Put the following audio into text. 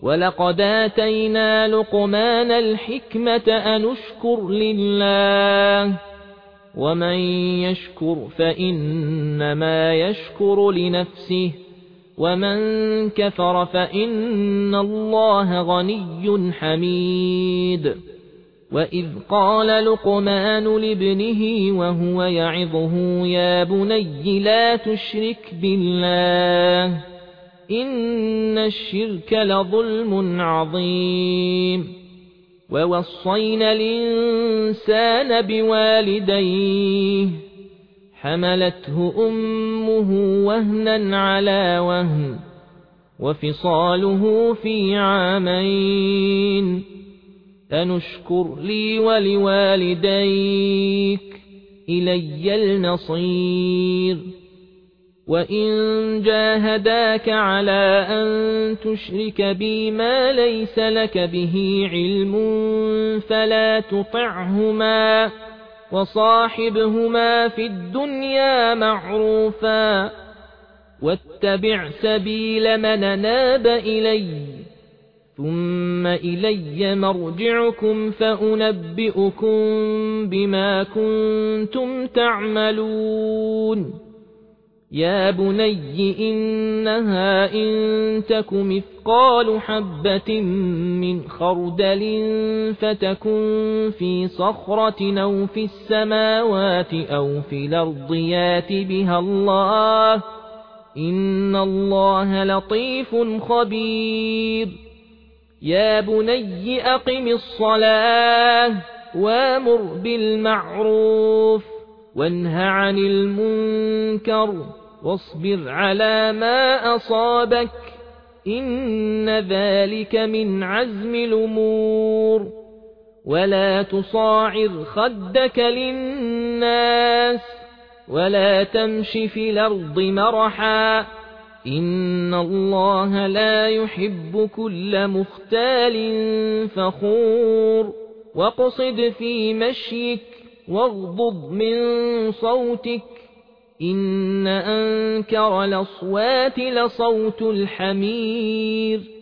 ولقد آتينا لقمان الحكمة أن اشكر لله ومن يشكر فإنما يشكر لنفسه ومن كفر فإن الله غني حميد وإذ قال لقمان لابنه وهو يعظه يا بني لا تشرك بالله إن الشرك لظلم عظيم ووصينا الإنسان بوالديه حملته أمه وهنا على وهن وفصاله في عامين أن اشكر لي ولوالديك إلي المصير وإن جاهداك على أن تشرك بي ما ليس لك به علم فلا تطعهما وصاحبهما في الدنيا معروفا واتبع سبيل من أناب إلي ثم إلي مرجعكم فأنبئكم بما كنتم تعملون يا بني إنها إن تك مثقال حبة من خردل فتكن في صخرة أو في السماوات أو في الأرض يات بها الله إن الله لطيف خبير يا بني أقم الصلاة وامر بالمعروف وانه عن المنكر واصبر على ما أصابك إن ذلك من عزم الأمور ولا تصاعر خدك للناس ولا تمش في الأرض مرحا إن الله لا يحب كل مختال فخور واقصد في مشيك واغضض من صوتك إن أنكر الأصوات لصوت الحمير